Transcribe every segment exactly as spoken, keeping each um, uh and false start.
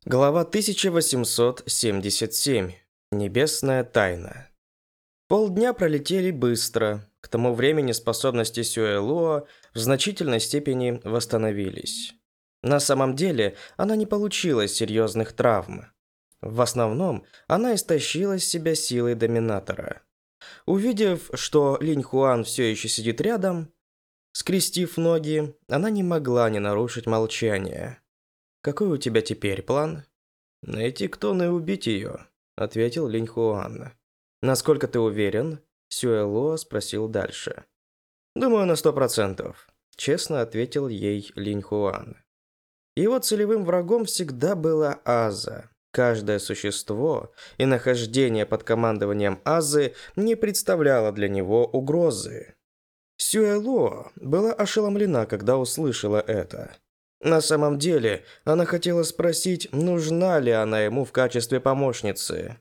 Глава тысяча восемьсот семьдесят семь. Небесная тайна. Полдня пролетели быстро. К тому времени способности Сюэлуа в значительной степени восстановились. На самом деле, она не получила серьезных травм. В основном, она истощила себя силой доминатора. Увидев, что Линь Хуан все еще сидит рядом, скрестив ноги, она не могла не нарушить молчание. «Какой у тебя теперь план?» «Найти Ктон и убить ее», — ответил Линь Хуан. «Насколько ты уверен?» — Сюэлуа спросил дальше. «Думаю, на сто процентов», — честно ответил ей Линь Хуан. Его целевым врагом всегда была Аза. Каждое существо и нахождение под командованием Азы не представляло для него угрозы. Сюэлуа была ошеломлена, когда услышала это. На самом деле, она хотела спросить, нужна ли она ему в качестве помощницы.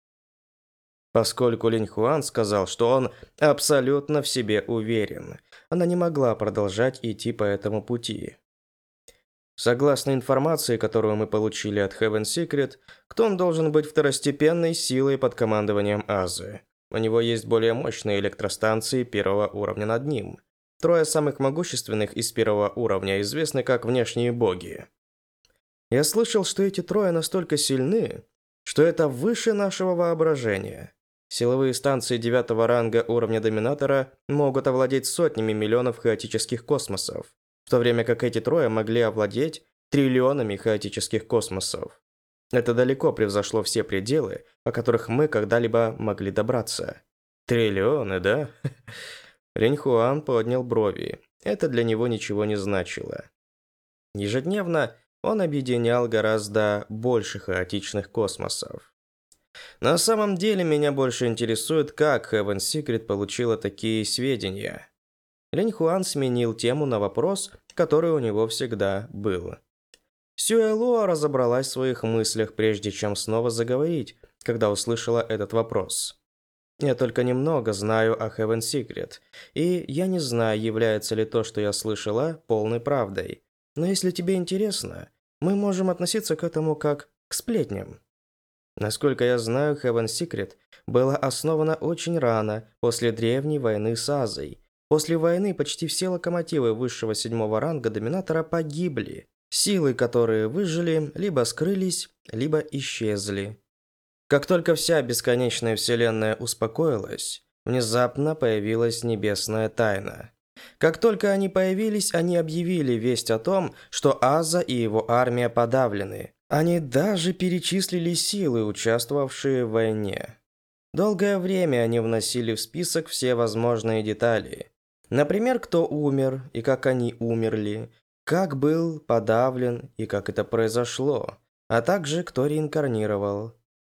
Поскольку Линь Хуан сказал, что он абсолютно в себе уверен, она не могла продолжать идти по этому пути. Согласно информации, которую мы получили от Heaven Secret, Ктон должен быть второстепенной силой под командованием Азы. У него есть более мощные электростанции первого уровня над ним. Трое самых могущественных из первого уровня известны как внешние боги. Я слышал, что эти трое настолько сильны, что это выше нашего воображения. Силовые станции девятого ранга уровня Доминатора могут овладеть сотнями миллионов хаотических космосов, в то время как эти трое могли овладеть триллионами хаотических космосов. Это далеко превзошло все пределы, о которых мы когда-либо могли добраться. Триллионы, да? Линь Хуан поднял брови. Это для него ничего не значило. Ежедневно он объединял гораздо больше хаотичных космосов. На самом деле, меня больше интересует, как Heaven Secret получила такие сведения. Линь Хуан сменил тему на вопрос, который у него всегда был. Сюэлуа разобралась в своих мыслях, прежде чем снова заговорить, когда услышала этот вопрос. Я только немного знаю о Heaven Secret, и я не знаю, является ли то, что я слышала, полной правдой. Но если тебе интересно, мы можем относиться к этому как к сплетням. Насколько я знаю, Heaven Secret была основана очень рано, после древней войны с Азой. После войны почти все локомотивы высшего седьмого ранга Доминатора погибли. Силы, которые выжили, либо скрылись, либо исчезли. Как только вся бесконечная вселенная успокоилась, внезапно появилась небесная тайна. Как только они появились, они объявили весть о том, что Аза и его армия подавлены. Они даже перечислили силы, участвовавшие в войне. Долгое время они вносили в список все возможные детали. Например, кто умер и как они умерли, как был подавлен и как это произошло, а также кто реинкарнировал.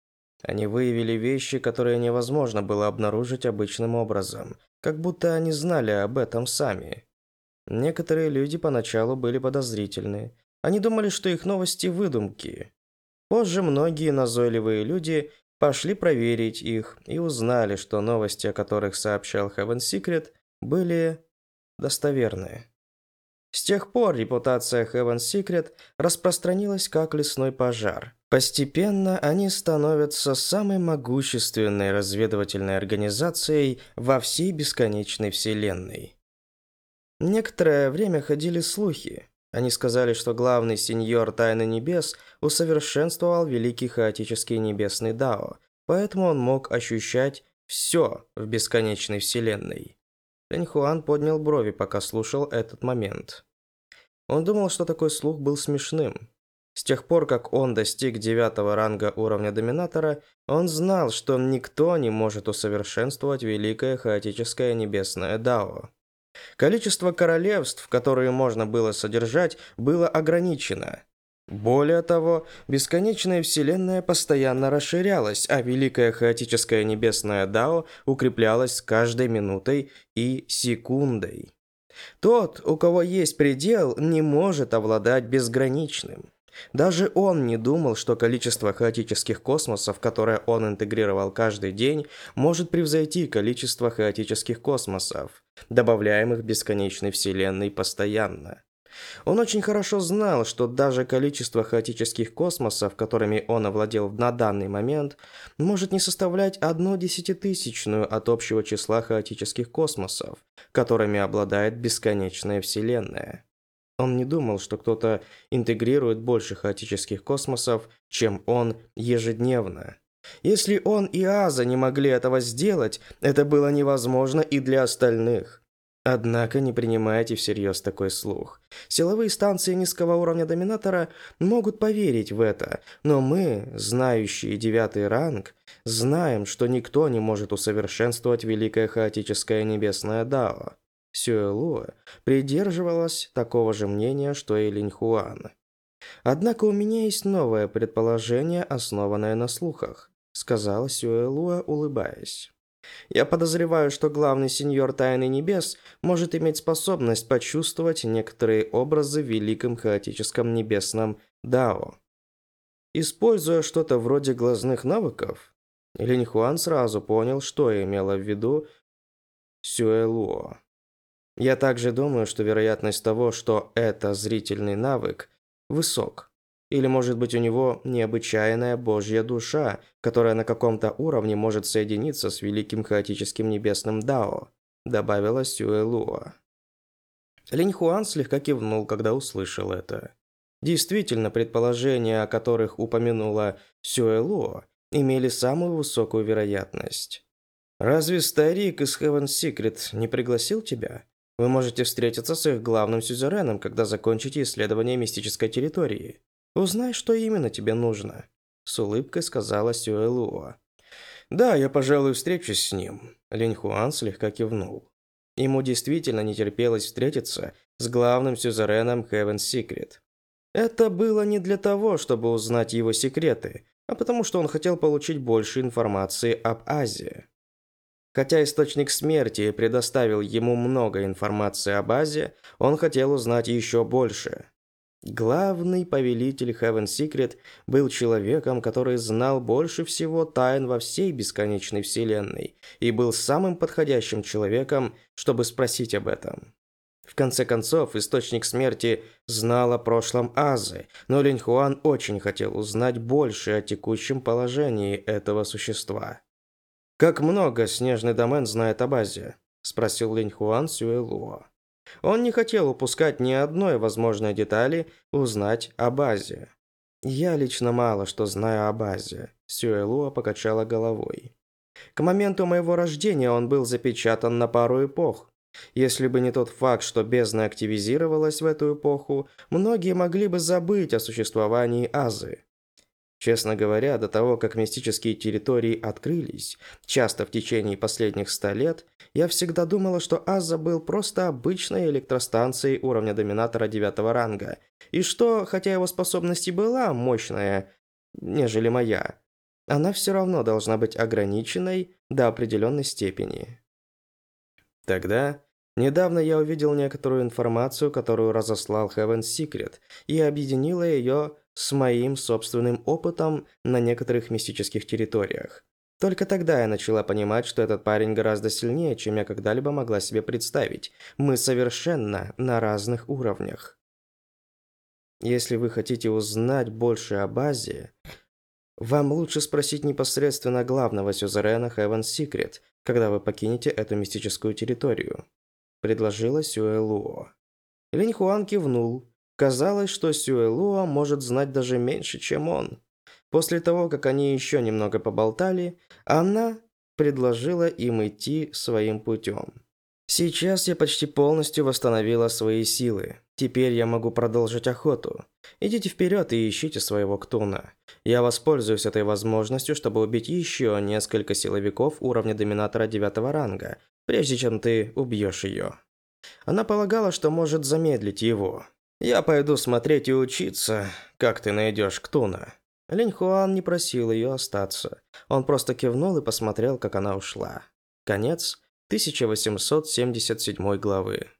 Они выявили вещи, которые невозможно было обнаружить обычным образом, как будто они знали об этом сами. Некоторые люди поначалу были подозрительны. Они думали, что их новости – выдумки. Позже многие назойливые люди пошли проверить их и узнали, что новости, о которых сообщал Heaven Secret, были достоверны. С тех пор репутация Heaven Secret распространилась как лесной пожар. Постепенно они становятся самой могущественной разведывательной организацией во всей бесконечной вселенной. Некоторое время ходили слухи. Они сказали, что главный сеньор Тайны Небес усовершенствовал великий хаотический небесный Дао, поэтому он мог ощущать все в бесконечной вселенной. Линь Хуан поднял брови, пока слушал этот момент. Он думал, что такой слух был смешным. С тех пор, как он достиг девятого ранга уровня Доминатора, он знал, что никто не может усовершенствовать великое хаотическое небесное Дао. Количество королевств, которые можно было содержать, было ограничено. Более того, бесконечная вселенная постоянно расширялась, а великое хаотическое небесное Дао укреплялось с каждой минутой и секундой. Тот, у кого есть предел, не может обладать безграничным. Даже он не думал, что количество хаотических космосов, которое он интегрировал каждый день, может превзойти количество хаотических космосов, добавляемых бесконечной вселенной постоянно. Он очень хорошо знал, что даже количество хаотических космосов, которыми он овладел на данный момент, может не составлять одну десятитысячную от общего числа хаотических космосов, которыми обладает бесконечная Вселенная. Он не думал, что кто-то интегрирует больше хаотических космосов, чем он ежедневно. Если он и Аза не могли этого сделать, это было невозможно и для остальных. Однако не принимайте всерьез такой слух. Силовые станции низкого уровня доминатора могут поверить в это, но мы, знающие девятый ранг, знаем, что никто не может усовершенствовать великое хаотическое небесное Дао. Сюэлуа придерживалась такого же мнения, что и Линьхуан. «Однако у меня есть новое предположение, основанное на слухах», — сказала Сюэлуа, улыбаясь. «Я подозреваю, что главный сеньор Тайны Небес может иметь способность почувствовать некоторые образы в великом хаотическом небесном Дао. Используя что-то вроде глазных навыков?» Линьхуан сразу понял, что имела в виду Сюэлуа. «Я также думаю, что вероятность того, что это зрительный навык, высок. Или, может быть, у него необычайная божья душа, которая на каком-то уровне может соединиться с великим хаотическим небесным Дао», добавила Сюэлуа. Линьхуан слегка кивнул, когда услышал это. Действительно, предположения, о которых упомянула Сюэлуа, имели самую высокую вероятность. «Разве старик из Heaven Secret не пригласил тебя? Вы можете встретиться с их главным сюзереном, когда закончите исследование мистической территории. Узнай, что именно тебе нужно», — с улыбкой сказала Сюэлуа. «Да, я, пожалуй, встречусь с ним», — Линьхуан слегка кивнул. Ему действительно не терпелось встретиться с главным сюзереном Heaven Secret. Это было не для того, чтобы узнать его секреты, а потому что он хотел получить больше информации об Азии. Хотя Источник Смерти предоставил ему много информации об Азе, он хотел узнать еще больше. Главный повелитель Heaven Secret был человеком, который знал больше всего тайн во всей бесконечной вселенной, и был самым подходящим человеком, чтобы спросить об этом. В конце концов, Источник Смерти знал о прошлом Азы, но Линьхуан очень хотел узнать больше о текущем положении этого существа. «Как много Снежный домен знает об Азе?» – спросил Линьхуан Сюэлуа. Он не хотел упускать ни одной возможной детали узнать об Азе. «Я лично мало что знаю об Азе», – Сюэлуа покачала головой. «К моменту моего рождения он был запечатан на пару эпох. Если бы не тот факт, что бездна активизировалась в эту эпоху, многие могли бы забыть о существовании Азы. Честно говоря, до того, как мистические территории открылись, часто в течение последних ста лет, я всегда думала, что Аза был просто обычной электростанцией уровня доминатора девятого ранга, и что, хотя его способность и была мощная, нежели моя, она все равно должна быть ограниченной до определенной степени. Тогда, недавно я увидел некоторую информацию, которую разослал Heaven Secret, и объединила ее с моим собственным опытом на некоторых мистических территориях. Только тогда я начала понимать, что этот парень гораздо сильнее, чем я когда-либо могла себе представить. Мы совершенно на разных уровнях. Если вы хотите узнать больше об Азе, вам лучше спросить непосредственно главного сюзерена Heaven Secret, когда вы покинете эту мистическую территорию, предложила Сюэлуа. Линьхуан кивнул. Казалось, что Сюэлуа может знать даже меньше, чем он. После того, как они еще немного поболтали, она предложила им идти своим путем. «Сейчас я почти полностью восстановила свои силы. Теперь я могу продолжить охоту. Идите вперед и ищите своего Ктуна. Я воспользуюсь этой возможностью, чтобы убить еще несколько силовиков уровня доминатора девятого ранга, прежде чем ты убьешь ее». Она полагала, что может замедлить его. «Я пойду смотреть и учиться, как ты найдешь Ктуна». Линьхуан не просил ее остаться. Он просто кивнул и посмотрел, как она ушла. Конец тысяча восемьсот семьдесят седьмой главы.